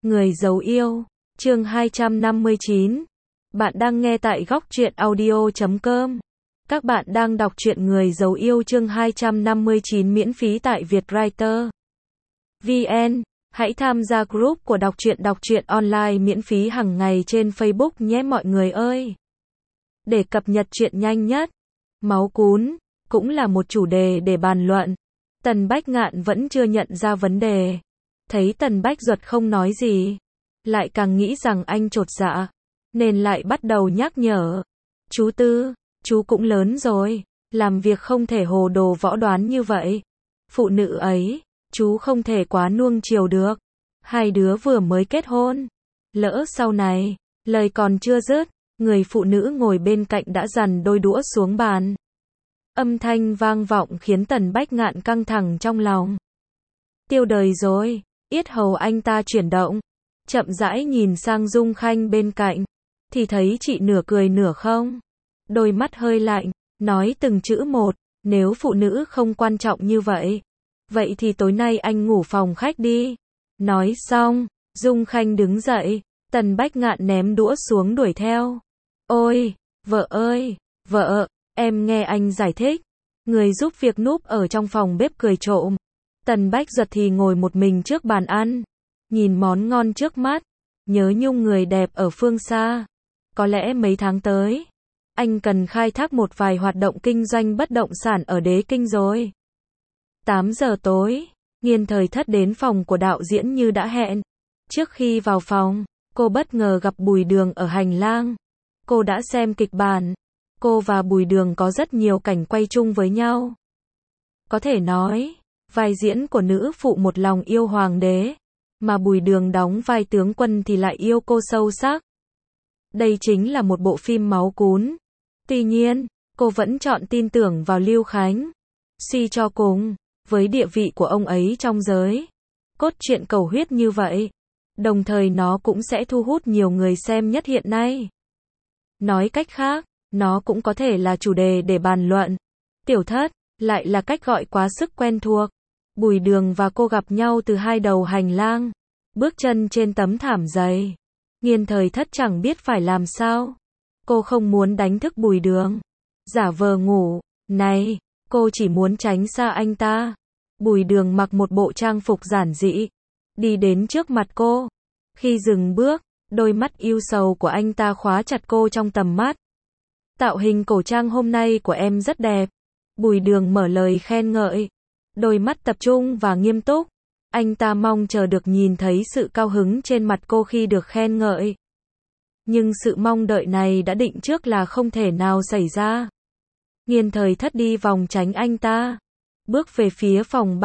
Người giấu yêu, chương 259. Bạn đang nghe tại góc truyện audio.com. Các bạn đang đọc truyện Người giấu yêu chương 259 miễn phí tại Vietwriter VN. Hãy tham gia group của đọc truyện online miễn phí hàng ngày trên Facebook nhé mọi người ơi. Để cập nhật truyện nhanh nhất, máu cún cũng là một chủ đề để bàn luận. Tần Bách Ngạn vẫn chưa nhận ra vấn đề. Thấy Tần Bách Duật không nói gì, lại càng nghĩ rằng anh chột dạ, nên lại bắt đầu nhắc nhở. Chú Tư, chú cũng lớn rồi, làm việc không thể hồ đồ võ đoán như vậy. Phụ nữ ấy, chú không thể quá nuông chiều được. Hai đứa vừa mới kết hôn. Lỡ sau này, lời còn chưa dứt, người phụ nữ ngồi bên cạnh đã dằn đôi đũa xuống bàn. Âm thanh vang vọng khiến Tần Bách Ngạn căng thẳng trong lòng. Tiêu đời rồi, yết hầu anh ta chuyển động, chậm rãi nhìn sang Dung Khanh bên cạnh, thì thấy chị nửa cười nửa không. Đôi mắt hơi lạnh, nói từng chữ một, nếu phụ nữ không quan trọng như vậy, vậy thì tối nay anh ngủ phòng khách đi. Nói xong, Dung Khanh đứng dậy, Tần Bách Ngạn ném đũa xuống đuổi theo. Ôi, vợ ơi, vợ, em nghe anh giải thích. Người giúp việc núp ở trong phòng bếp cười trộm. Tần Bách Duật thì ngồi một mình trước bàn ăn, nhìn món ngon trước mắt, nhớ nhung người đẹp ở phương xa. Có lẽ mấy tháng tới, anh cần khai thác một vài hoạt động kinh doanh bất động sản ở Đế Kinh rồi. 8 giờ tối, Nghiên Thời Thất đến phòng của đạo diễn như đã hẹn. Trước khi vào phòng, cô bất ngờ gặp Bùi Đường ở hành lang. Cô đã xem kịch bản. Cô và Bùi Đường có rất nhiều cảnh quay chung với nhau. Có thể nói, vai diễn của nữ phụ một lòng yêu hoàng đế, mà Bùi Đường đóng vai tướng quân thì lại yêu cô sâu sắc. Đây chính là một bộ phim máu cún. Tuy nhiên, cô vẫn chọn tin tưởng vào Lưu Khánh. Suy cho cùng, với địa vị của ông ấy trong giới cốt truyện cầu huyết như vậy, đồng thời nó cũng sẽ thu hút nhiều người xem nhất hiện nay. Nói cách khác, nó cũng có thể là chủ đề để bàn luận. Tiểu Thất lại là cách gọi quá sức quen thuộc. Bùi Đường và cô gặp nhau từ hai đầu hành lang, bước chân trên tấm thảm dày. Nghiên Thời Thất chẳng biết phải làm sao. Cô không muốn đánh thức Bùi Đường, giả vờ ngủ. Này, cô chỉ muốn tránh xa anh ta. Bùi Đường mặc một bộ trang phục giản dị, đi đến trước mặt cô. Khi dừng bước, đôi mắt yêu sầu của anh ta khóa chặt cô trong tầm mắt. Tạo hình cổ trang hôm nay của em rất đẹp. Bùi Đường mở lời khen ngợi, đôi mắt tập trung và nghiêm túc. Anh ta mong chờ được nhìn thấy sự cao hứng trên mặt cô khi được khen ngợi. Nhưng sự mong đợi này đã định trước là không thể nào xảy ra. Nghiên Thời Thất đi vòng tránh anh ta, bước về phía phòng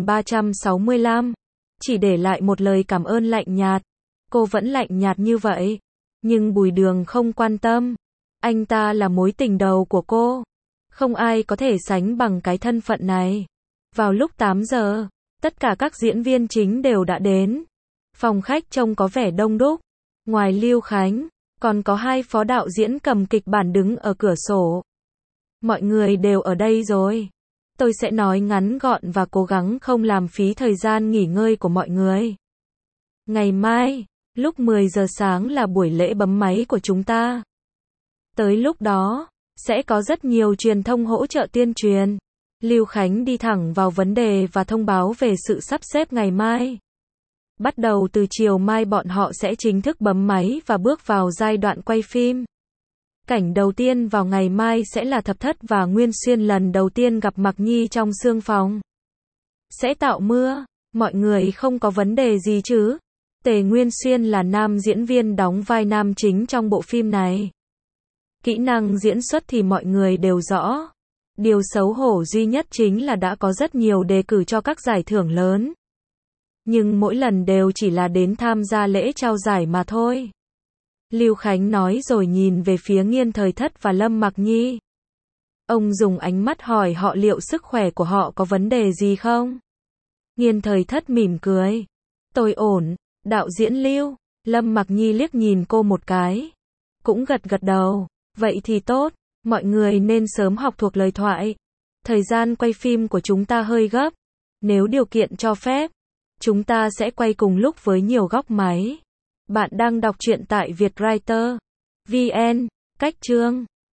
3365, chỉ để lại một lời cảm ơn lạnh nhạt. Cô vẫn lạnh nhạt như vậy, nhưng Bùi Đường không quan tâm. Anh ta là mối tình đầu của cô. Không ai có thể sánh bằng cái thân phận này. Vào lúc 8 giờ, tất cả các diễn viên chính đều đã đến. Phòng khách trông có vẻ đông đúc. Ngoài Lưu Khánh, còn có hai phó đạo diễn cầm kịch bản đứng ở cửa sổ. Mọi người đều ở đây rồi. Tôi sẽ nói ngắn gọn và cố gắng không làm phí thời gian nghỉ ngơi của mọi người. Ngày mai, lúc 10 giờ sáng là buổi lễ bấm máy của chúng ta. Tới lúc đó, sẽ có rất nhiều truyền thông hỗ trợ tuyên truyền. Lưu Khánh đi thẳng vào vấn đề và thông báo về sự sắp xếp ngày mai. Bắt đầu từ chiều mai bọn họ sẽ chính thức bấm máy và bước vào giai đoạn quay phim. Cảnh đầu tiên vào ngày mai sẽ là Thập Thất và Nguyên Xuyên lần đầu tiên gặp Mặc Nhi trong xương phòng. Sẽ tạo mưa, mọi người không có vấn đề gì chứ? Tề Nguyên Xuyên là nam diễn viên đóng vai nam chính trong bộ phim này. Kỹ năng diễn xuất thì mọi người đều rõ. Điều xấu hổ duy nhất chính là đã có rất nhiều đề cử cho các giải thưởng lớn. Nhưng mỗi lần đều chỉ là đến tham gia lễ trao giải mà thôi. Lưu Khánh nói rồi nhìn về phía Nghiên Thời Thất và Lâm Mặc Nhi. Ông dùng ánh mắt hỏi họ liệu sức khỏe của họ có vấn đề gì không? Nghiên Thời Thất mỉm cười. Tôi ổn, đạo diễn Lưu. Lâm Mặc Nhi liếc nhìn cô một cái, cũng gật gật đầu. Vậy thì tốt, mọi người nên sớm học thuộc lời thoại. Thời gian quay phim của chúng ta hơi gấp. Nếu điều kiện cho phép, Chúng ta sẽ quay cùng lúc với nhiều góc máy. Bạn đang đọc truyện tại Vietwriter VN. Cách chương